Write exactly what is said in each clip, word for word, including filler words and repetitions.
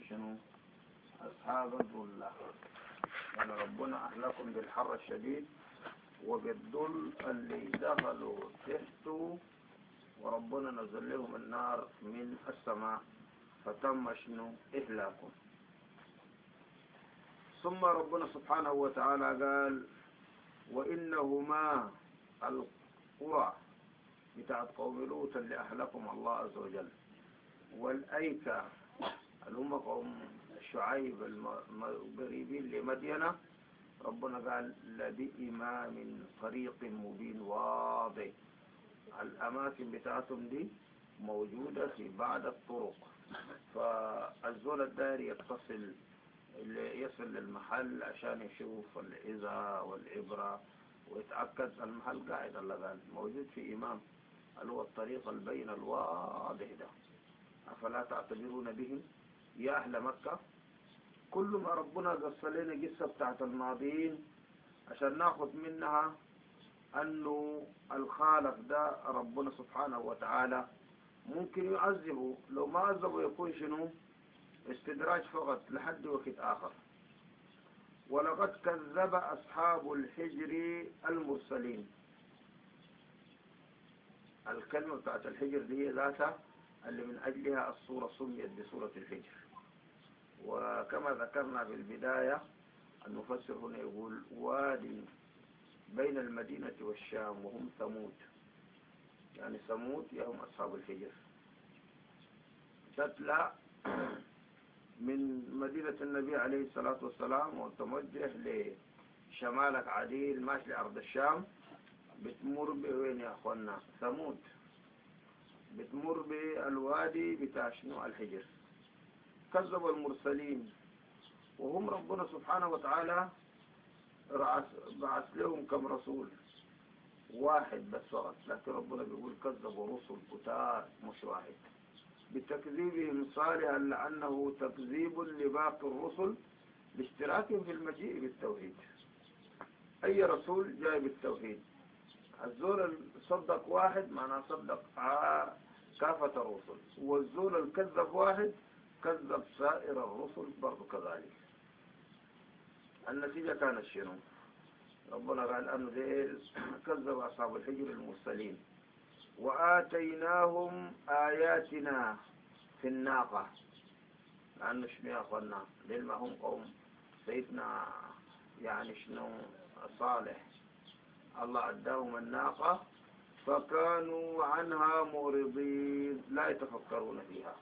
شنو أصحاب الظلة، يعني ربنا أهلكم بالحر الشديد وبالظل اللي دخلوا تحته، وربنا نزل لهم النار من السماء فتم شنو إهلاكم. ثم ربنا سبحانه وتعالى قال وإنهما القرى بتاعت قوم لوط اللي أهلكم الله عز وجل، والأيكة اللي هم قوم شعيب القريبين لمدينة، ربنا قال لبإمام طريق مبين واضح. الأماكن بتاعتهم دي موجودة في بعض الطرق، فالزول الداير يتصل اللي يصل للمحل عشان يشوف العظة والعبرة ويتأكد المحل قاعد، الله قال موجود في إمام اللي هو الطريق البين الواضح ده. أفلا تعتبرون بهم يا أهل مكة؟ كل ما ربنا قص لنا قصة بتاعت الماضيين عشان ناخذ منها أنه الخالق ده ربنا سبحانه وتعالى ممكن يعذبه، لو ما عذبه يكون شنو استدراج فقط لحد وقت آخر. ولقد كذب أصحاب الحجر المرسلين. الكلمة بتاعت الحجر دي ذاتها اللي من أجلها السورة سميت بسورة الحجر. وكما ذكرنا في البداية المفسر هنا يقول وادي بين المدينة والشام وهم ثمود، يعني ثمود هم أصحاب الحجر، تطلع من مدينة النبي عليه الصلاة والسلام وتوجه لشمالك عديل ماشي لأرض الشام، بتمر بوين يا أخوانا؟ ثمود. بتمر بالوادي بتاع شنو الحجر. كذب المرسلين، وهم ربنا سبحانه وتعالى بعث لهم كم رسول؟ واحد بس فقط، لكن ربنا بيقول كذبوا رسل كتار مش واحد، بتكذيبهم صالحا لأنه تكذيب لباقي الرسل باشتراكهم في المجيء بالتوحيد. أي رسول جاي بالتوحيد، الزول صدق واحد معناه صدق كافة الرسل، والزول الكذب واحد كذب سائر الرسل برضو كذلك. النتيجة كانت شنو؟ ربنا قال أنه ذيل كذب أصحاب الحجر المرسلين وآتيناهم آياتنا في الناقة. لأنه شنو يا أخوانا؟ ذيل ما هم قوم سيدنا يعني شنو صالح، الله أداهم الناقة فكانوا عنها معرضين لا يتفكرون فيها،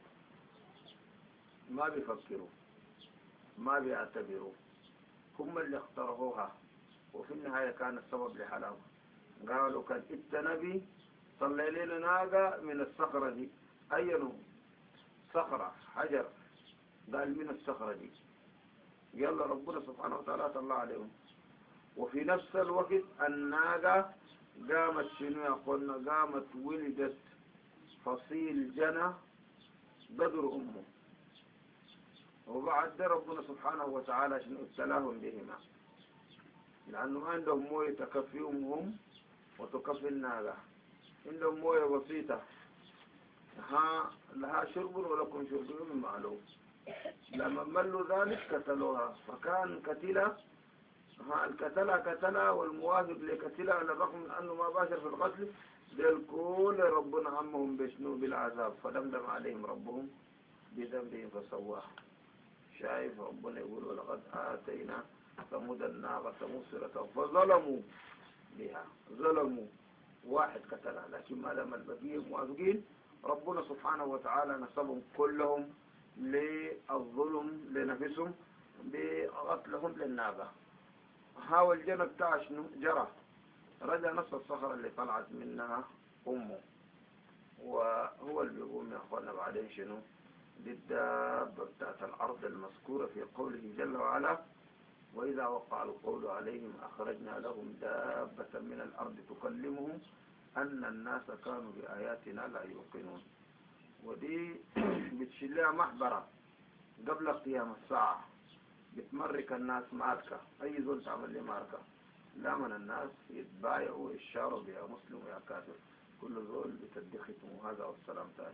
ما بيفكروا ما بيعتبروا، هم اللي اخترعوها وفي النهاية كان السبب لحلاوة. قالوا كان إنت نبي طلع لنا ناقة من الصخرة دي. أي صخرة حجر؟ قال من الصخرة دي. يلا ربنا سبحانه وتعالى طلع عليهم. وفي نفس الوقت الناقة قامت شنو يا أخوانا؟ قامت ولدت فصيل جنى بدر أمه، وبعد ده ربنا سبحانه وتعالى شنو ابتلاهم بهما، لأنه ما عندهم موية تكفيهم هم وتكفي الناقة، عندهم موية بسيطة ها لها شرب ولكم شرب يوم معلوم. لما ملوا ذلك قتلوها، فكان قتيلة ها القتلة قتلة والمواهب لقتلة على الرغم من أنه ما باشر في القتل، ديل كل ربنا عمهم بشنو بالعذاب فدمدم عليهم ربهم بذنبهم فسواها. شايف ربنا يقول ولقد آتينا ثمود الناقة مبصرة فظلموا بها، ظلموا واحد قتلها، لكن ما دام البقية موافقين ربنا سبحانه وتعالى نسبهم كلهم للظلم لنفسهم بقتلهم للناقة. هاو الجنة بتاع شنو جرى رجع نفس الصخرة اللي طلعت منها أمه، وهو اللي بيقوم يا أخوانا بعدين شنو للدابة بتاعت الأرض المذكورة في قوله جل وعلا وإذا وقع القول عليهم أخرجنا لهم دابة من الأرض تكلمهم أن الناس كانوا بآياتنا لا يوقنون. ودي بتشلها محبرة قبل قيام الساعة، بتمرك الناس ماركة، أي زول تعمل لي ماركة لا من الناس يتبايعوا ويشاروا بها مسلم ويا كافر، كل زول بتدختهم. هذا والسلام تاني.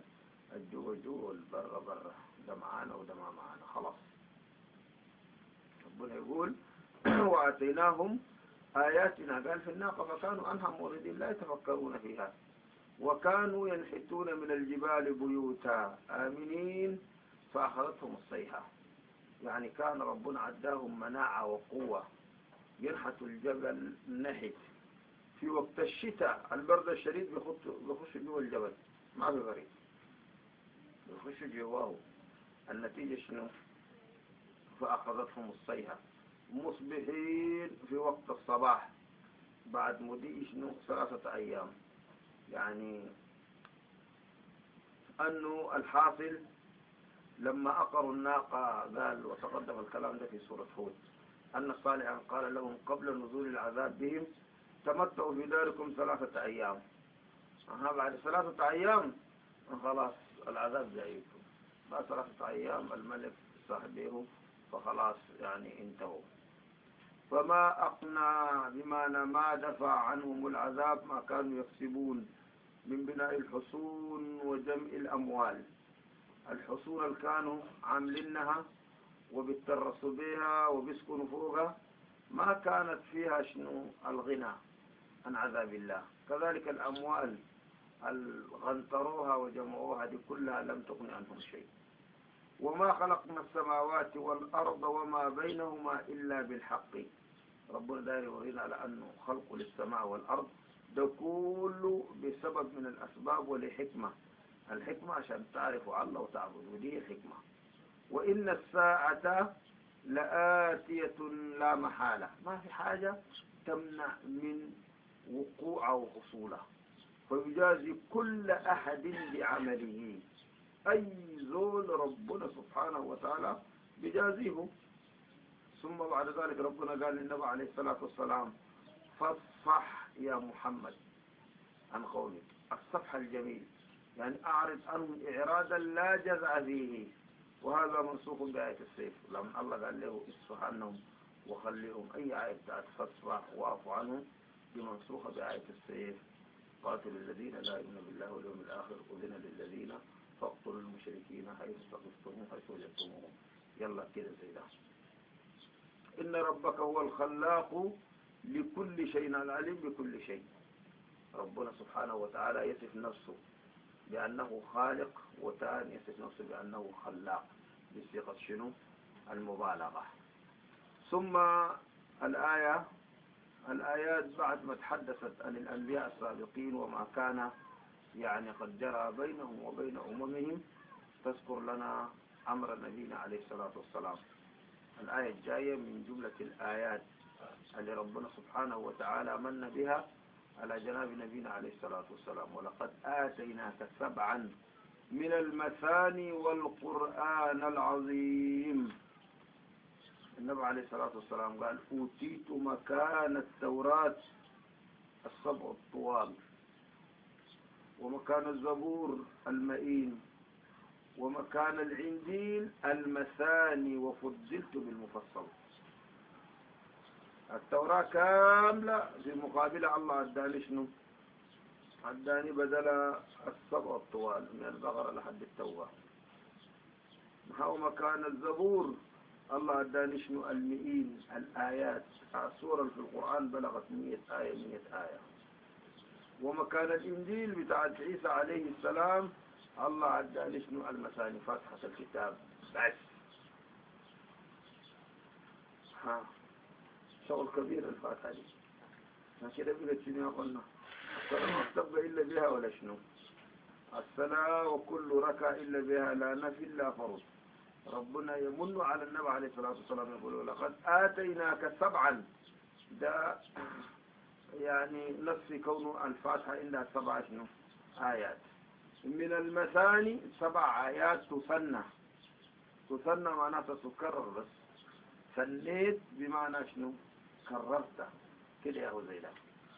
الجوع جوع البر برة، ده معانا وده ما معانا خلاص. ربنا يقول وآتيناهم آياتنا، قال في الناقة فكانوا عنها معرضين لا يتفكرون فيها، وكانوا ينحتون من الجبال بيوتا آمنين فأخذتهم الصيحة. يعني كان ربنا عداهم مناعة وقوة، ينحتوا الجبل نحت في وقت الشتاء البرد الشديد، بيخشوا جوا الجبل ما في غريب، بيخشوا جواه. النتيجة شنو؟ فأخذتهم الصيحة مصبحين في وقت الصباح بعد مضي شنو ثلاثة أيام. يعني أنه الحاصل لما أقروا الناقة قال، وتقدم الكلام ده في سورة هود، أن صالحا قال لهم قبل نزول العذاب بهم تمتعوا في داركم ثلاثة أيام. أها بعد ثلاثة أيام خلاص العذاب جايكم، بعد ثلاثة أيام الملك صاحبه فخلاص يعني انتهوا. فما أقنع بمعنى ما دفع عنهم العذاب ما كانوا يكسبون من بناء الحصون وجمع الأموال. الحصون اللي كانوا عاملينها وبيترسوا بها وبيسكنوا فوقها ما كانت فيها شنو الغنى عن عذاب الله. كذلك الأموال الغنطروها وجمعوها دي كلها لم تغن عنهم شيء. وما خلقنا السماوات والأرض وما بينهما إلا بالحق. ربنا داير يورينا على أنه خلق للسماء والأرض ده كله بسبب من الأسباب ولحكمة. الحكمة عشان تعرفوا الله وتعبدوا، ودي حكمة. وإن الساعة لآتية لا محالة، ما في حاجة تمنع من وقوع وحصوله، فيجازي كل أحد بعمله. أي زول ربنا سبحانه وتعالى بجازيه. ثم بعد ذلك ربنا قال للنبي عليه الصلاة والسلام فاصفح يا محمد عن قولك، الصفح الجميل يعني أعرض عنهم إعراضا لا جزع فيه. وهذا منسوخ بآية السيف، لما الله قال له اصفح عنهم وخليهم، أي آية بتاعت فاصفح واعف عنهم دي منسوخة بآية السيف. قاتل الذين لا يؤمنون بالله واليوم الآخر أذن للذين فاقتلوا المشركين حيث ثقفتموهم حيث وجدتموهم. يلا كده زي ده. إن ربك هو الخلاق لكل شيء العليم بكل شيء. ربنا سبحانه وتعالى يصف نفسه بأنه خالق، وتاني يصف نفسه بأنه خلاق بصيغة شنو؟ المبالغة. ثم الآية الآيات بعد ما تحدثت عن الأنبياء السابقين وما كان يعني قد جرى بينهم وبين أممهم، تذكر لنا أمر نبينا عليه الصلاة والسلام. الآية الجاية من جملة الآيات اللي ربنا سبحانه وتعالى من بها على جناب نبينا عليه الصلاة والسلام. ولقد آتيناك سبعا من المثاني والقرآن العظيم. النبي عليه الصلاة والسلام قال أوتيت مكان التوراة السبع الطوال، ومكان الزبور المئين، ومكان الإنجيل المثاني، وفضلت بالمفصل. التوراة كاملة في مقابلة الله أداني شنو؟ أداني بدل السبع الطوال من البقرة لحد التوبة. هو مكان الزبور الله أداني شنو؟ المئين الآيات، السورة في القرآن بلغت مئة آية مئة آية. ومكان الإنجيل بتاعت عيسى عليه السلام الله أداني شنو؟ المثاني، فاتحة الكتاب بس. ها شغل كبير الفاتحة دي. ما كده بقت شنو قلنا؟ الصلاة ما تبقى إلا بها ولا شنو؟ الصلاة وكل ركعة إلا بها لا نفي إلا فرض. ربنا يمن على النبي عليه الصلاة والسلام يقول لقد آتيناك سبعا، ده يعني نفس كون الفاتحة عندها سبع شنو؟ آيات. من المثاني سبع آيات تثنى. تثنى معناها تكرر، بس ثنيت بمعنى شنو؟ كررت كده يا هزيلة.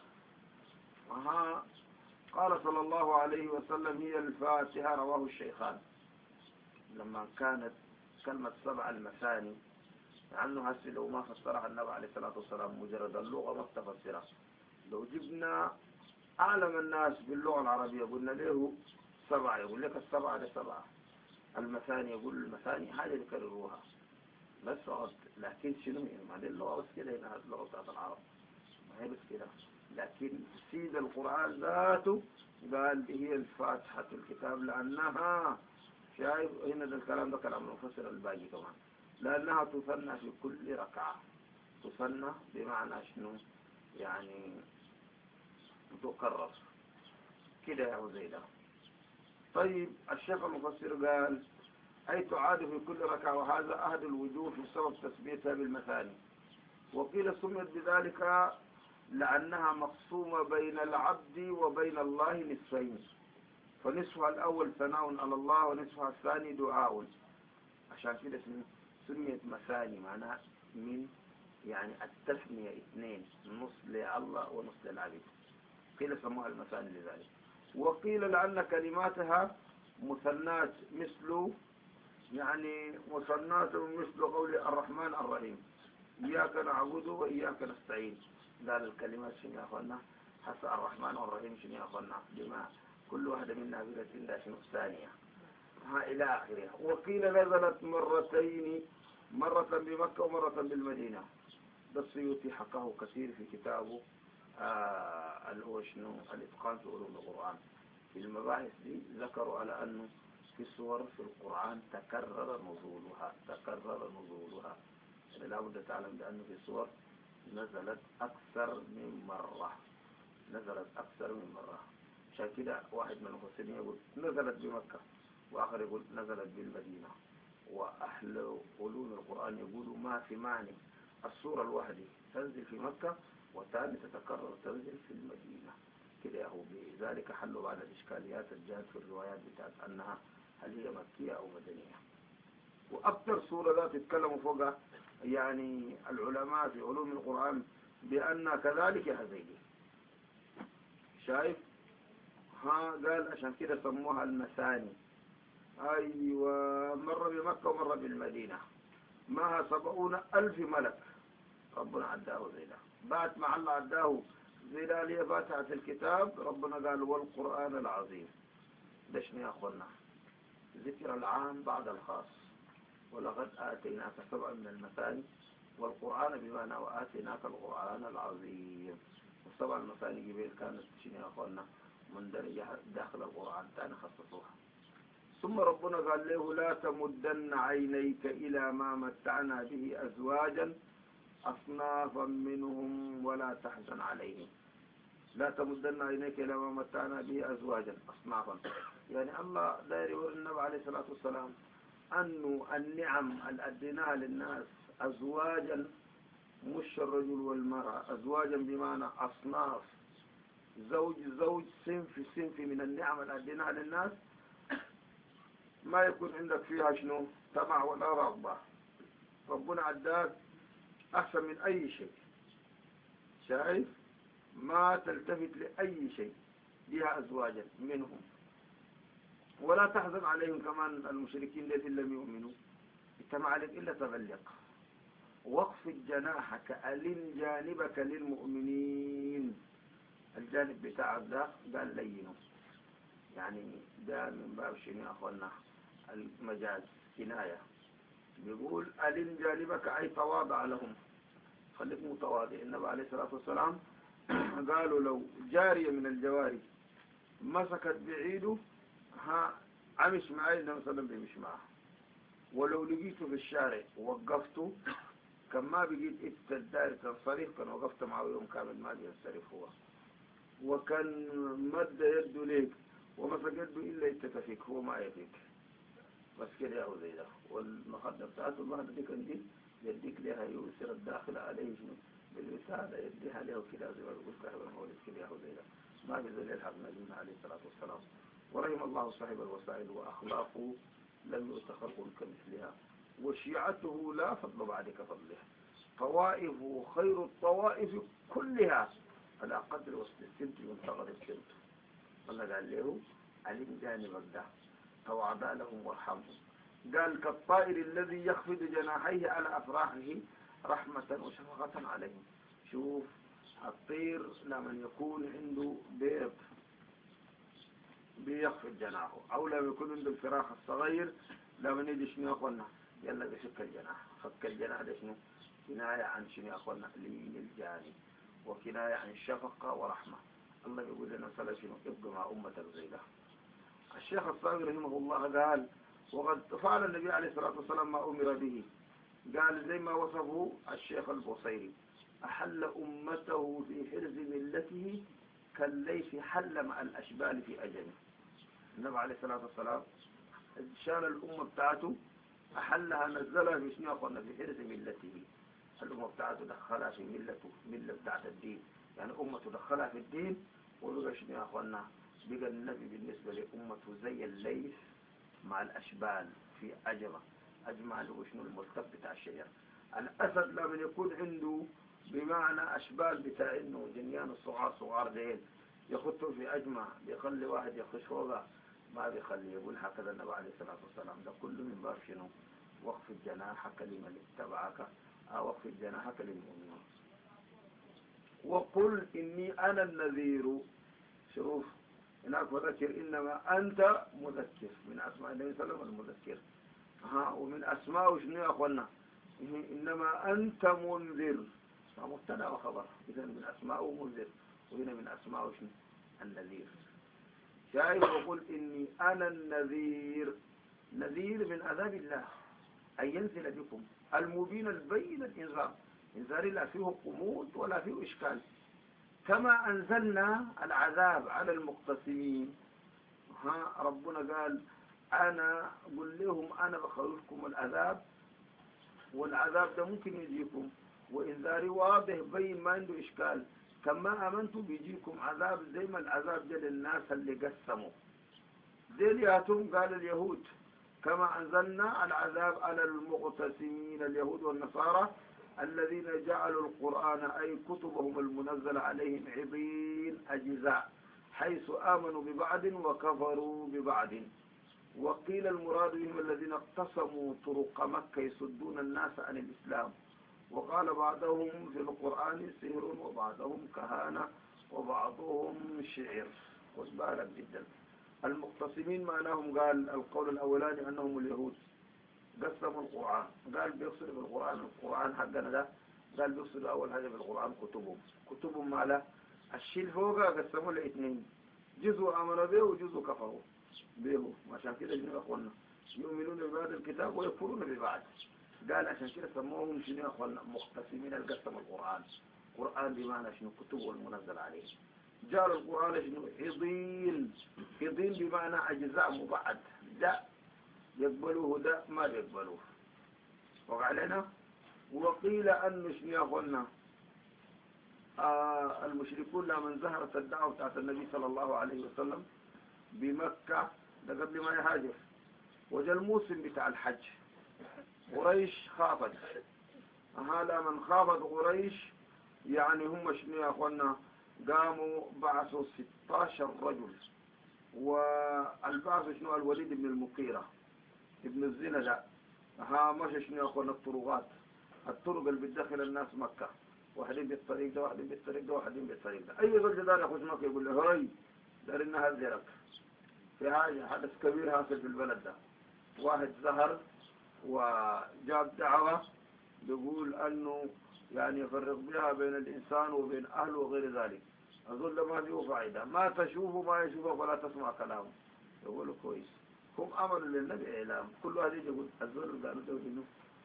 أها قال صلى الله عليه وسلم هي الفاتحة، رواه الشيخان. لما كانت كلمة سبع المثاني عنه هسي لو ما فسرها النبي عليه الصلاة والسلام مجرد اللغة ما تفسرها. لو جبنا أعلم الناس باللغة العربية قلنا له السبعة يقول لك السبعة لسبعة، المثاني يقول المثاني حاجة يكرروها بس فقط. لكن شنو يعني ما دي اللغة بس كده، هنا اللغة بتاعت العرب ما هي بس كده. لكن سيد القرآن ذاته قال هي الفاتحة الكتاب، لأنها شايف هنا ده الكلام ده كلام المفسر الباقي كمان، لأنها تثنى في كل ركعة. تثنى بمعنى شنو يعني تكرر كده يا زي ده. طيب الشيخ المفسر قال أي تعاد في كل ركعة، وهذا أحد الوجوه في سبب تثبيتها بالمثاني. وقيل سميت بذلك لأنها مقسومة بين العبد وبين الله نصفين، فنصفها الأول ثناء على الله ونصفها الثاني دعاء، عشان كده سميت مثاني، معناها من يعني التثنية اثنين، نص لله ونص للعبد، قيل سموها المثاني لذلك. وقيل لأن كلماتها مثنات مثل يعني مثنات مثل قول الرحمن الرحيم، إياك نعبد وإياك نستعين. قال الكلمات شنو يا أخوانا حتى الرحمن والرحيم شنو يا أخوانا بما كل واحدة منا بلت إلا شنو الثانية ها إلى آخرها. وقيل نزلت مرتين، مرة بمكة ومرة بالمدينة. ده السيوطي حكاه كثير في كتابه آه اللي هو شنو الإتقان في علوم القرآن. في المباحث دي ذكروا على أنه في سور في القرآن تكرر نزولها تكرر نزولها يعني لابد تعلم بأنه في سور نزلت أكثر من مرة نزلت أكثر من مرة. عشان كده واحد من المفسرين يقول نزلت بمكة، وآخر يقول نزلت بالمدينة. وأهل علوم القرآن يقولوا ما في معنى السورة الواحدة تنزل في مكة والثانية تتكرر تنزل في المدينة كده. هو بذلك حلوا بعد الإشكاليات الجاد في الروايات بتاعت أنها هل هي مكية أو مدنية. وأكثر سورة لا تتكلم فوقها يعني العلماء في علوم القرآن بأن كذلك هذيل شايف ها قال عشان كده سموها المثاني. أيوة مرة بمكة ومرة بالمدينة، معها سبعون ألف ملك ربنا عداه زي ده. بعد ما الله عداه زي ده ليه فاتحة الكتاب ربنا قال والقرآن العظيم. ده شنو يا أخوانا ذكر العام بعد الخاص. ولقد آتيناك سبعا من المثاني والقرآن بمعنى وآتيناك القرآن العظيم. والسبع المثاني قبل كانت شنو يا أخوانا مندرجة داخل القرآن تاني خصصوها. ثم ربنا قال له لا تمدن عينيك إلى ما متعنا به أزواجا أصنافا منهم ولا تحزن عليهم. لا تمدن عينيك إلى ما متعنا به أزواجا أصنافا، يعني الله داير يقول النبي عليه الصلاة والسلام أنه النعم الأدناها للناس أزواجا، مش الرجل والمرأة، أزواجا بمعنى أصناف، زوج زوج صنف صنف من النعم الأدناها للناس ما يكون عندك فيها شنو طمع ولا رغبة. ربنا عداك أحسن من أي شيء، شايف ما تلتفت لأي شيء، بها أزواجا منهم ولا تحزن عليهم. كمان المشركين الذين لم يؤمنوا اتما عليك إلا تبلغ واخفض جناحك ألن جانبك للمؤمنين. الجانب بتاع ده قال لينه، يعني ده من باب شنو يا أخوانا المجاز كناية. بيقول ألن جانبك أي تواضع لهم، خليك متواضع. النبي عليه الصلاة والسلام قالوا لو جارية من الجواري مسكت بعيده ها عمش معي النبي صلى الله عليه وسلم بيمشي معه. ولو لقيته في الشارع ووقفته كان ما بقيت الدار تنصرف، كان وقفت معه يوم كامل ما بينصرف هو. وكان مد يده ليك ومسك يده إلا يتفيك هو ما يفيك بس كده يا زي ده. والمخدر بتاعته الواحدة دي كان دي يديك لها يوسر الداخل عليه بالوسادة يديها له كده زي ما بيقول صاحب المولد كده يا زي ده. ما بيزل يلحق نبينا عليه الصلاة والسلام. ورحم الله صاحب الوسائل وأخلاقه لم يؤت خلق كمثلها، وشيعته لا فضل بعدك فضلها، طوائف خير الطوائف كلها على قدر وسط السمت ينتظر السمت. الله قال له علم جانبك ده تواضع لهم وارحمهم. قال كالطائر الذي يخفض جناحيه على أفراحه رحمة وشفقة عليهم. شوف الطير لما يكون عنده بيض بيخفض جناحه، أو لما يكون عنده الفراخ الصغير لما يجي شنو يا أخوانا يلا بفك الجناح. فك الجناح ده شنو؟ كناية عن شنو يا أخوانا لين الجاني، وكناية عن شفقة ورحمة. الله يقول لنا صلى شنو ابقى مع أمتك زي ده. الشيخ الصابر رحمه الله قال وقد فعل النبي عليه الصلاة والسلام ما أمر به. قال زي ما وصفه الشيخ البصيري أحل أمته في حرز ملته كالليث حل مع الأشبال في أجله. النبي عليه الصلاة والسلام شال الأمة بتاعته أحلها نزلها في شنو قلنا في حرز ملته. الأمة بتاعته دخلها في ملته ملة بتاعت الدين، يعني أمته دخلها في الدين وبقى شنو يا أخوانا بقى النبي بالنسبة لأمته زي الليث مع الأشبال في أجمة. أجمع له شنو الملتف بتاع الشجر. الأسد لما يكون عنده بمعنى أشبال بتاع إنه جنيان الصغار صغار ديل يخطوا في أجمع بيخلي واحد يخش فوقه ما بيخلي. يقول هكذا النبي عليه الصلاة والسلام ده كله من باب شنو وقف جناحك لمن اتبعك أو وقف جناحك للمؤمنين. وقل إني أنا النذير. شوف هناك مذكر إنما أنت مذكر من أسماء النبي صلى الله عليه وسلم المذكر. ها ومن أسماء شنو يا أخوانا إنما أنت منذر مبتدا وخبر. إذا من أسماء منذر وهنا من أسماء شنو النذير. شايف وقل إني أنا النذير. نذير من عذاب الله أن ينزل بكم المبين البين الإنذار. إنذار لا فيه قمود ولا فيه إشكال. كما أنزلنا العذاب على المقتسمين. ها ربنا قال أنا قل لهم أنا بخوفكم العذاب والعذاب ده ممكن يجيكم وإنذاري واضح بين ما عنده إشكال. كما آمنتم بيجيكم عذاب زي ما العذاب ده للناس اللي قسموا زي اليهود. قال اليهود كما أنزلنا العذاب على المقتسمين اليهود والنصارى الذين جعلوا القرآن أي كتبهم المنزل عليهم عضين أجزاء حيث آمنوا ببعض وكفروا ببعض. وقيل المراد بهم الذين اقتسموا طرق مكة يصدون الناس عن الإسلام. وقال بعضهم في القرآن سحر وبعضهم كهانة وبعضهم شعر. وسبارك جدا. المقتسمين معناهم قال القول الأولاني أنهم اليهود قسموا القرآن. قال بيقصد بالقرآن القرآن حقنا ده قال بيقصد أول حاجة بالقرآن كتبهم. كتبهم ماله الشيء فوقها قسموا لاثنين جزء آمنوا به وجزء كفروا به. عشان كده جنوا أخوانا يؤمنون ببعض الكتاب ويكفرون ببعض. قال عشان كده سموهم شنو يا أخوانا مقتسمين القسم القرآن. قرآن بمعنى شنو كتبه المنزل عليه. جعل القرآن شنو عضين. عضين بمعنى أجزاء مبعد ده يقبلوه ده ما يقبلوه. وقع لنا. وقيل أن شنو يا أخوانا آه المشركون لمن ظهرت الدعوة بتاعت النبي صلى الله عليه وسلم بمكة ده قبل ما يهاجر وجاء الموسم بتاع الحج قريش خافت. هذا من خافت قريش يعني هم شنو يا أخوانا قاموا بعثوا ستاشر رجل. والبعث شنو الوليد بن المغيرة ابن الزنا ده ها مشى شنو يا أخوانا الطرقات الطرق اللي بتدخل الناس مكة واحدين بالطريق ده واحدين بالطريق ده واحدين بالطريق ده. أي رجل دار يخش مكة يقول له هاي دار إنها زيرك في حاجة حدث كبير حاصل في البلد ده. واحد ظهر وجاب دعوة بيقول أنه يعني يفرق بها بين الإنسان وبين أهله وغير ذلك. أظن ما فيه فائدة ما تشوفه ما يشوفه ولا تسمع كلامه. يقولوا كويس هم أمروا للنبي إعلام. كل هذه يقول الزول اللي قالوا ده وينه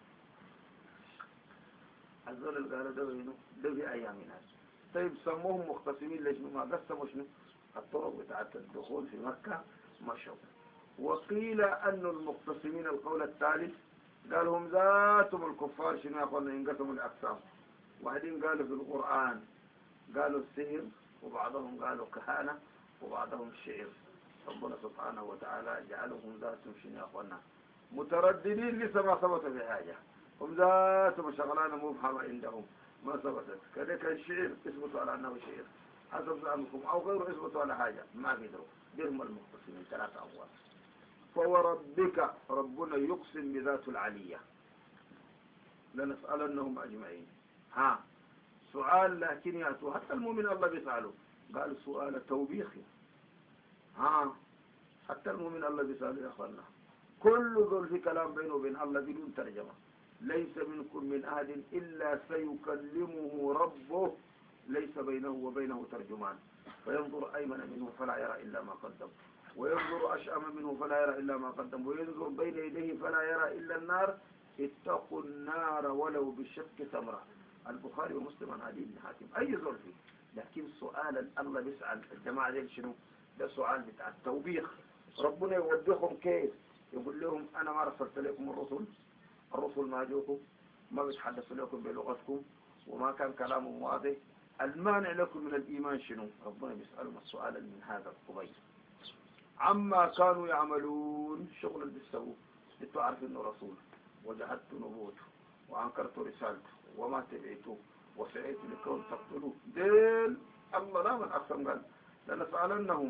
الزول اللي قالوا ده وينه ده في أيامنا. طيب سموهم مختصمين ليش ما قسموا شنو الطرق بتاعت الدخول في مكة مشوا. وقيل أن المختصمين القول الثالث قال هم ذاتهم الكفار شنو يقولون ينقسموا الأقسام. واحدين قالوا في القرآن قالوا السحر وبعضهم قالوا كهانة وبعضهم شعر. ربنا سبحانه وتعالى جعلهم ذاتهم شنو يقولون مترددين لسه ما ثبت في حاجة. هم ذاتهم شغلانة مبهمة عندهم ما ثبتت. كذلك الشعر اثبتوا على أنه شعر حسب زعمكم أو غيره اثبتوا على حاجة ما قدروا. ديرهم المختصمين ثلاثة أبواب. فوربك ربنا يقسم بذات العلية لنسألنهم أجمعين. ها سؤال لكن يأتوا حتى المؤمن الله بيسأله قال سؤال توبيخي. ها حتى المؤمن الذي سأل يا أخوانا كل ذول في كلام بينه وبين الله بدون ترجمة. ليس منكم من أحد إلا سيكلمه ربه ليس بينه وبينه ترجمان فينظر أيمن منه فلا يرى إلا ما قدم وينظر أشأم منه فلا يرى إلا ما قدم وينظر بين يديه فلا يرى إلا النار اتقوا النار ولو بشق تمرة. البخاري ومسلم عن عدي بن حاتم. أي ظرف لكن سؤال الله بيسأل الجماعة دي شنو؟ ده سؤال بتاع التوبيخ. ربنا يوبخهم كيف؟ يقول لهم أنا ما رسلت لكم الرسل الرسل ما جوكم ما بيتحدث لكم بلغتكم وما كان كلامهم واضح. المانع لكم من الإيمان شنو؟ ربنا بيسألهم السؤال من هذا القبيل عما كانوا يعملون. شغل اللي بيسووه انتوا عارفين انه رسول وجحدت نبوته وانكرت رسالته وما تبعتوه وسعيت لكم تقتلوه. ديل الله لا من اقسم قال لنسألنهم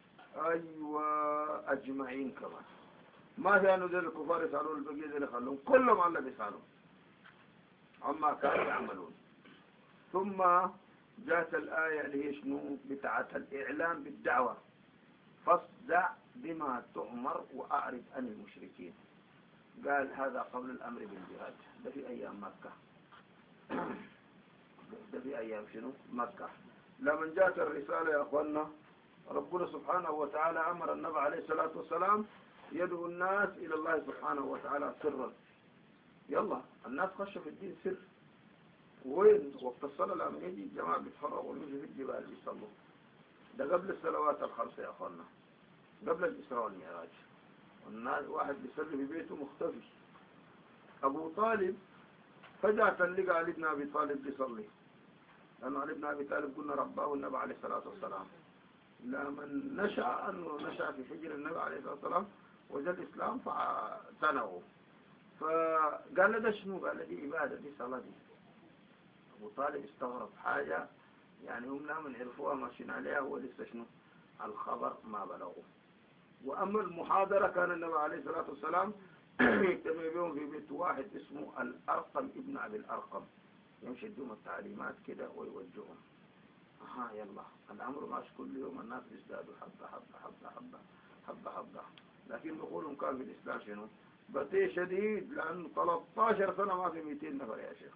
ايوه اجمعين كمان. ما في انه ديل الكفار يسألون البقية ديل يخلون كلهم الله بيسألون عما كانوا يعملون. ثم جاءت الآية اللي هي شنو بتاعت الإعلام بالدعوة فاصدع بما تؤمر وأعرض عن المشركين. قال هذا قبل الأمر بالجهاد. ده في أيام مكة. ده في أيام شنو مكة. لما جاءت الرسالة يا أخوانا ربنا سبحانه وتعالى أمر النبي عليه الصلاة والسلام يدعو الناس إلى الله سبحانه وتعالى سرا. يلا الناس خشوا في الدين سر. وين وقت الصلاة لما يجي الجماعة بيتفرغوا ويجوا في الجبال بيصلوا. ده قبل الصلوات الخمسة يا أخوانا قبل الإسراء والمعراج. والناس واحد بيصلي في بيته مختفي. أبو طالب فجأة لقى علي بن أبي طالب بيصلي لأنه علي بن أبي طالب قلنا رباه النبي عليه الصلاة والسلام. لما نشأ أنه نشأ في حجر النبي عليه الصلاة والسلام وجد الإسلام فاعتنوا. فقال له ده شنو؟ قال له دي عبادة دي صلاة دي. أبو طالب استغرب حاجة يعني هم نعم عرفوها ماشيين عليها ولسه شنو الخبر ما بلغوا. وأما المحاضرة كان النبي عليه الصلاة والسلام يجتمع بهم في بيت واحد اسمه الأرقم ابن أبي الأرقم يمشي يديهم التعليمات كده ويوجههم. ها يلا الأمر ماشي كل يوم الناس يزدادوا حبة حبة حبة حبة حبة حبة. لكن دخولهم كان في الإسلام شنو بطيء شديد لأنه ثلاثة عشر سنة ما في مئتين نفر يا شيخ.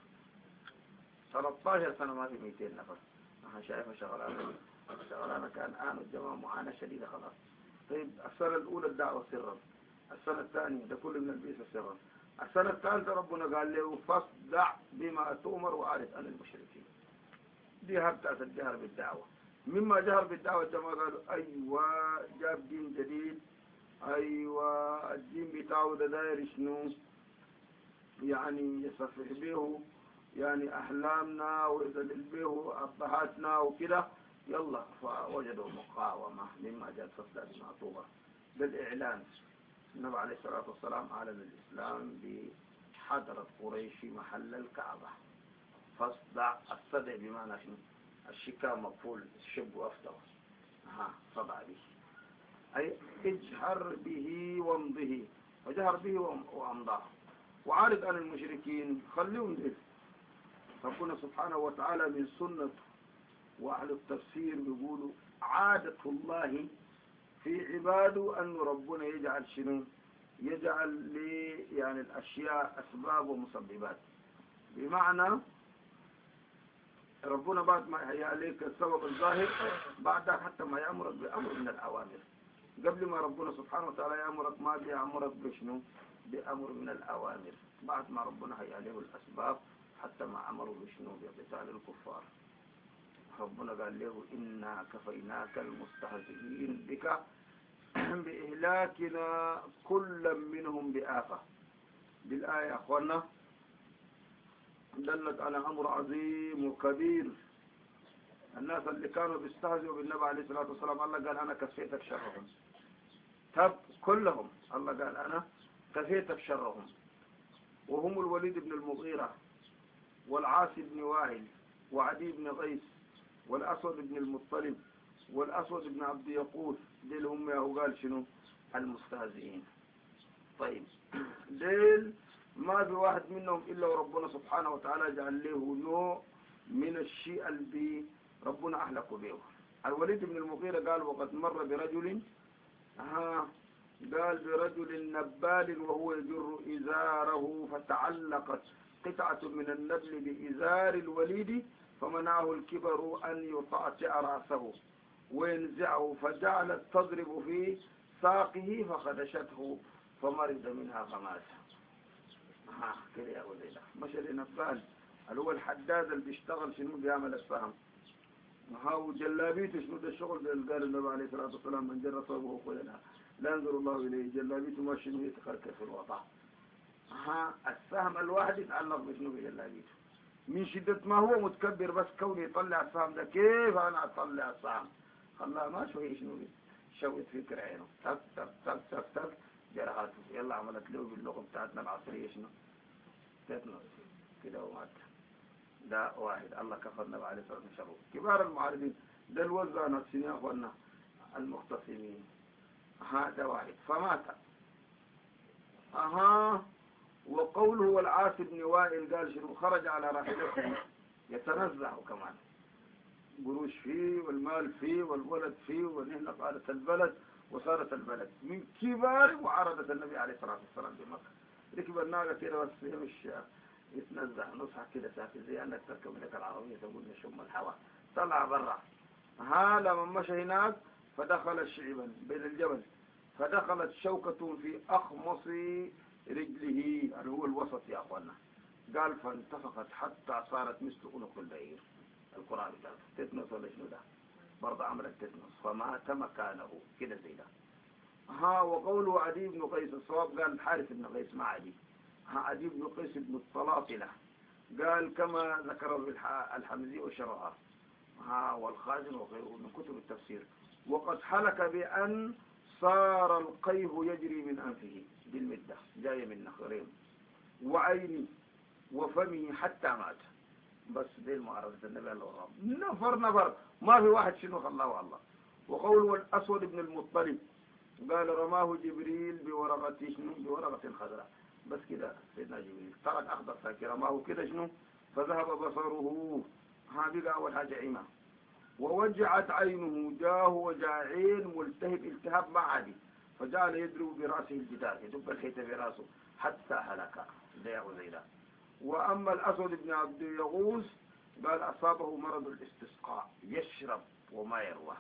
ثلاثة عشر سنة ما في مئتين نفر. أنا شايفة شغلانة شغلانة كان آن الجماعة معاناة شديدة خلاص. طيب السنة الأولى الدعوة سرا. السنة الثانية ده كل من البيس سرا. السنة الثالثة ربنا قال له فاصدع بما تؤمر وأعرض عن المشركين. دي هبتة الجهر بالدعوة. مما جهر بالدعوة الجماعة قالوا أيوة جاب دين جديد. أيوة الدين بتاعه ده داير شنو يعني يصفح به يعني أحلامنا ويذلل به أبهاتنا وكده. يلا فوجدوا مقاومة مما جاءت فصل المعطوبة بالإعلان. النبي عليه الصلاة والسلام أعلن الإسلام بحضرة قريش محل الكعبة. فاصدع الصدع بمعنى شنو الشكاء مقفول الشب وأفتر. ها صدع به أي اجهر به وامضه وجهر به وامضاه وعارض عن المشركين خليهم ذلك. ربنا سبحانه وتعالى من سنة وأهل التفسير بيقولوا عادة الله في عباده أن ربنا يجعل شنو يجعل لي يعني الأشياء أسباب ومسببات. بمعنى ربنا بعد ما يحيي عليك السبب الظاهر بعدها حتى ما يأمرك بأمر من الأوامر. قبل ما ربنا سبحانه وتعالى يأمرك ما بيأمرك بشنو بأمر من الأوامر. بعد ما ربنا هيئ عليه الأسباب حتى ما أمروا بشنو بقتال الكفار. ربنا قال له إنا كفيناك المستهزئين بك بإهلاكنا كل منهم بآفة. بالآية يا أخوانا دلت على أمر عظيم وكبير. الناس اللي كانوا بيستهزئوا بالنبي عليه الصلاة والسلام الله قال أنا كفيتك شرهم. طب كلهم الله قال أنا كفيتك شرهم. وهم الوليد بن المغيرة والعاص بن وائل وعدي بن غيث والأسود بن المطلب والأسود بن عبد يقوث. ديل هم يا قال شنو المستهزئين. طيب ديل ما في واحد منهم إلا وربنا سبحانه وتعالى جعل له نوع من الشيء اللي ربنا أهلكوا به. الوليد بن المغيرة قال وقد مر برجل ها قال برجل نبال وهو يجر إزاره فتعلقت قطعة من النبل بإزار الوليد فمنعه الكبر أن يطأطئ رأسه وينزعه فجعلت تضرب في ساقه فخدشته فمرض منها فمات. ها كده يا ولي مشى لنبال اللي هو الحداد اللي بيشتغل شنو بيعمل السهم. ها جلابيته شنو ده الشغل اللي قال النبي عليه الصلاة والسلام من جر ثوبه خيلا لا ينظر الله إليه جلابيته ما شنو يتخركر في الوضع. ها السهم الواحد يتعلق بشنو بجلابيته من شدة ما هو متكبر بس كوني يطلع السهم ده كيف أنا أطلع السهم خلاه ما شوي شنو شوت فكر عينه تك تك تك تك تك جرحاته يلا عملت له باللغة بتاعتنا العصرية شنو تتنص كده ومات. ده واحد الله كفر النبي عليه الصلاة والسلام. كبار المعارضين ده الوزع نفسين يا أخوانا المختصمين. هذا واحد فمات. أها وقوله والعاص بن وائل قال شنو خرج على راحلته يتنزع كمان قروش فيه والمال فيه والولد فيه ونحن قالت البلد وصارت البلد من كبار معارضة النبي عليه الصلاة والسلام بمكة. ركب الناقة كده بس مش يتنزع نصحى كده ساكت زي انك تركب لك العربية تقول نشم الهواء طلع برا. ها لما مشى هناك فدخل شعبا بين الجبل فدخلت شوكة في أخمص رجله اللي هو الوسط يا أخوانا قال فانتفخت حتى صارت مثل عنق البعير. القرآن قال تتنص ولا شنو ده برضه عملت تتنص فمات مكانه كده زي ده. ها وقوله عدي بن قيس الصواب قال الحارث بن قيس ما عدي. ها عدي بن قيس بن الطلاطلة قال كما ذكره الحمزي وشرها ها والخازن وغيره من كتب التفسير. وقد حلك بأن صار القيه يجري من أنفه بالمدة جاية من نخرين وعيني وفمه حتى مات. بس دي المعارضة النبي الله ورحمه نفر نفر ما في واحد شنو خلاه الله. وقوله الأسود بن المطلب قال رماه جبريل بورقة شنو بورقة خضراء بس كده سيدنا جبريل ترك أخضر ساكي رماه كده شنو فذهب بصره. هذه أول حاجة عيمة. ووجعت عينه جاه وجاعين ملتهب التهاب ما عادي فجعل يضرب براسه الجدار يدب الحيط براسه حتى هلك زي زي ده. وأما الأسود بن عبد يغوث قال أصابه مرض الاستسقاء يشرب وما يروى.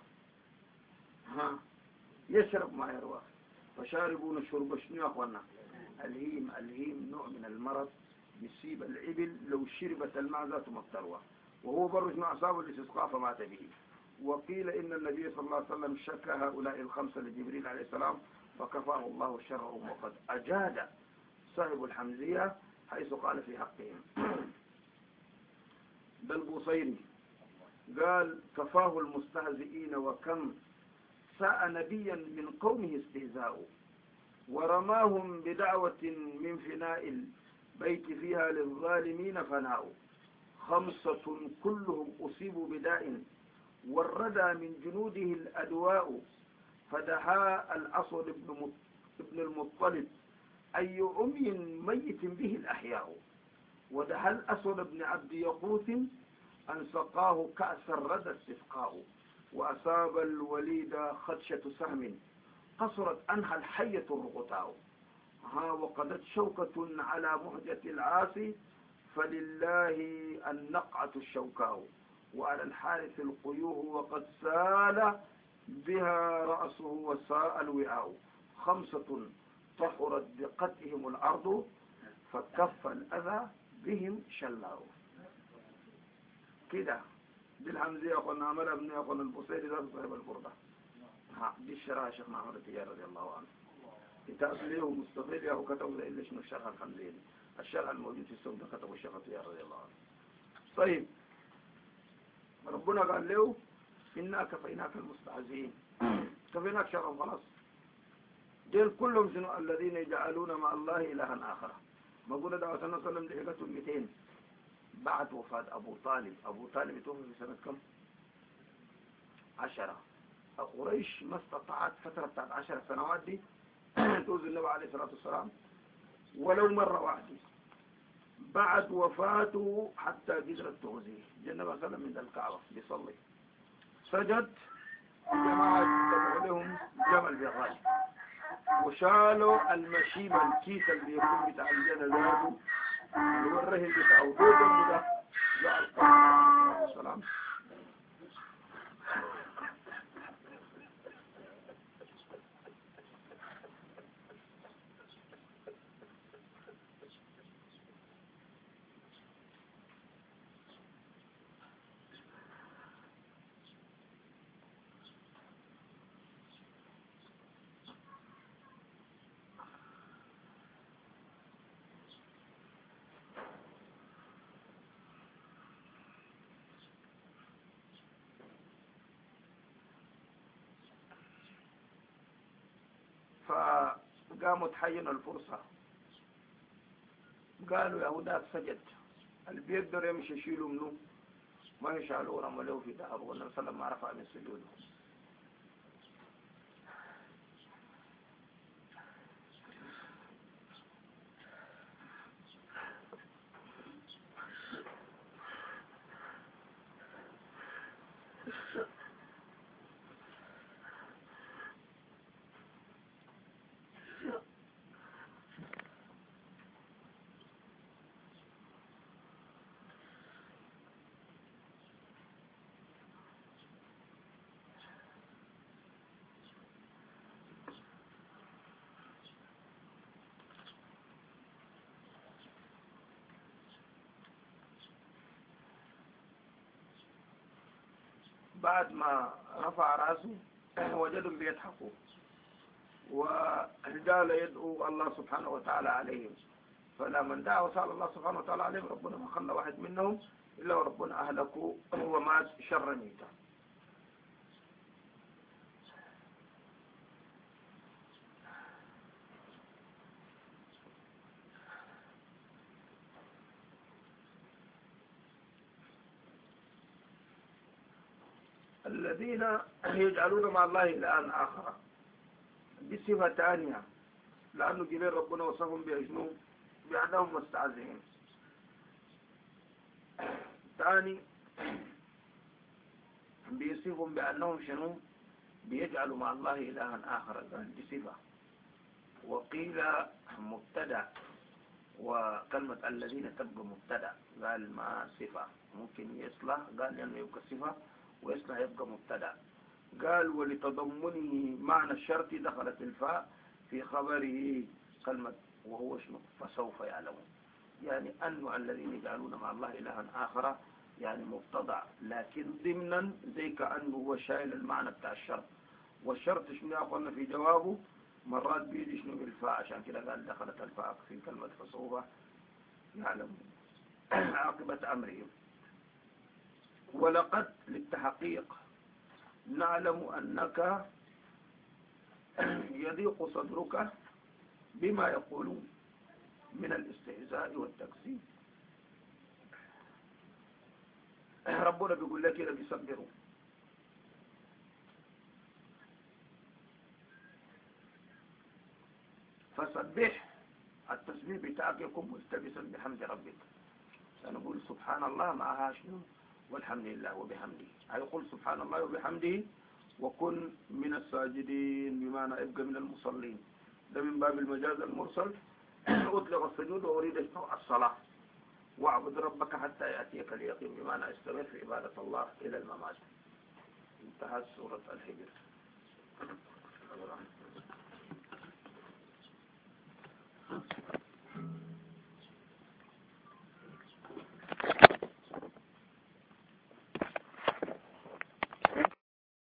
ها يشرب ما يروى فشاربون الشرب شنو يا أخوانا الهيم. الهيم نوع من المرض يصيب الإبل لو شربت الماء ذات ما تروى وهو برج مع أصابه الاستسقاء فمات به. وقيل إن النبي صلى الله عليه وسلم شكى هؤلاء الخمسة لجبريل عليه السلام فكفاه الله شرهم وقد أجاد صاحب الحمزية حيث قال في حقهم. بل بوصيري قال كفاه المستهزئين وكم ساء نبيا من قومه استهزاء ورماهم بدعوة من فناء البيت فيها للظالمين فناء. خمسة كلهم أصيبوا بداء والردى من جنوده الأدواء فدحا الأسود بن المطلب أي عمي ميت به الأحياء. ودحا الأسود بن عبد يقوث أن سقاه كأس الردى استسقاء. وأصاب الوليد خدشة سهم قصرت عنها الحية الرغطاء. ها وقدت شوكة على مهجة العاصي فلله النقعة الشوكاء. وعلى الحارث القيوه وقد سال بها رأسه وساء الوعاء. خمسة طهرت بقتهم الأرض فكف الأذى بهم شلاء. كده دي الحمزية أخونا عمل ابن أخونا البصيري ذات صاحب البردة. دي الشرع شيخ محمد التجار رضي الله عنه كتاب ليه مستقل له كتب زي اللي شنو الشرح الحمزية الشرع الموجود في السوق ده كتبه الشيخ التجار رضي الله عنه. طيب ربنا قال له إنا كفيناك المستهزئين كفيناك شرهم خلاص. دول كلهم شنو الذين يجعلون مع الله إلها آخر. ما قلنا دعوة النبي صلى الله عليه وسلم لحقتهم مئتين بعد وفاة أبو طالب. أبو طالب توفي في سنة كم؟ عشرة. قريش ما استطاعت فترة بتاعت عشر سنوات دي توزي النبي عليه الصلاة والسلام ولو مرة واحدة. بعد وفاته حتى قدرت تغزيه جاء النبي صلى الله عليه وسلم من الكعبة بيصلي سجد جماعة لهم جمل بغالي، وشالوا المشيمة الكيس اللي يكون بتاع الجنة ذاته اللي هو الرهن بتاعه دوبه ده جاء القرآن والسلام. فقاموا تحينوا الفرصة، قالوا يا هداك سجد اللي بيقدر يمشي يشيلوا منه ما يشعلوا رملوه في دهر، والنبي صلى الله عليه وسلم ما رفع من سجوده. بعد ما رفع راسه وجدهم بيضحكوا، وجعل يدعو الله سبحانه وتعالى عليهم، فلما دعا وسأل الله سبحانه وتعالى عليهم ربنا ما خلى واحد منهم إلا وربنا أهلكوا ومات شر ميتا. الذين يجعلون مع الله الآن آخر بصفة ثانية، لأنه جبال ربنا وصفهم بأجنوب بأنهم مستعزين. ثاني بيصفهم بأنهم شنو بيجعلوا مع الله إلها آخر، قال بصفة. وقيل مبتدأ، وكلمة الذين تبقى مبتدأ، قال ما صفة ممكن يصلح، قال لأنه يبقى صفة ويصلح يبقى مبتدأ. قال ولتضمنه معنى الشرط دخلت الفاء في خبره كلمة وهو شنو فسوف يعلمون، يعني أن الذين يجعلون مع الله إلها آخر يعني مبتدأ، لكن ضمنا زي كأنه هو شايل المعنى بتاع الشرط. والشرط شنو يقولنا في جوابه مرات بيجي شنو بالفاء، عشان كده قال دخلت الفاء في كلمة فسوف يعلمون عاقبة أمرهم. ولقد للتحقيق نعلم أنك يضيق صدرك بما يقولون من الاستهزاء والتكذيب. ربنا بيقول لك كده بيصبروا. فسبح التسبيح بتاعك يكون ملتبسا بحمد ربك. سنقول سبحان الله معها شنو والحمد لله وبحمده، هيقول سبحان الله وبحمده وكن من الساجدين بمعنى ابقى من المصلين. ده من باب المجاز المرسل. اطلق السجود واريد الصلاة، واعبد ربك حتى يأتيك اليقين بمعنى استمر في عبادة الله إلى الممات. انتهت سورة الحجر.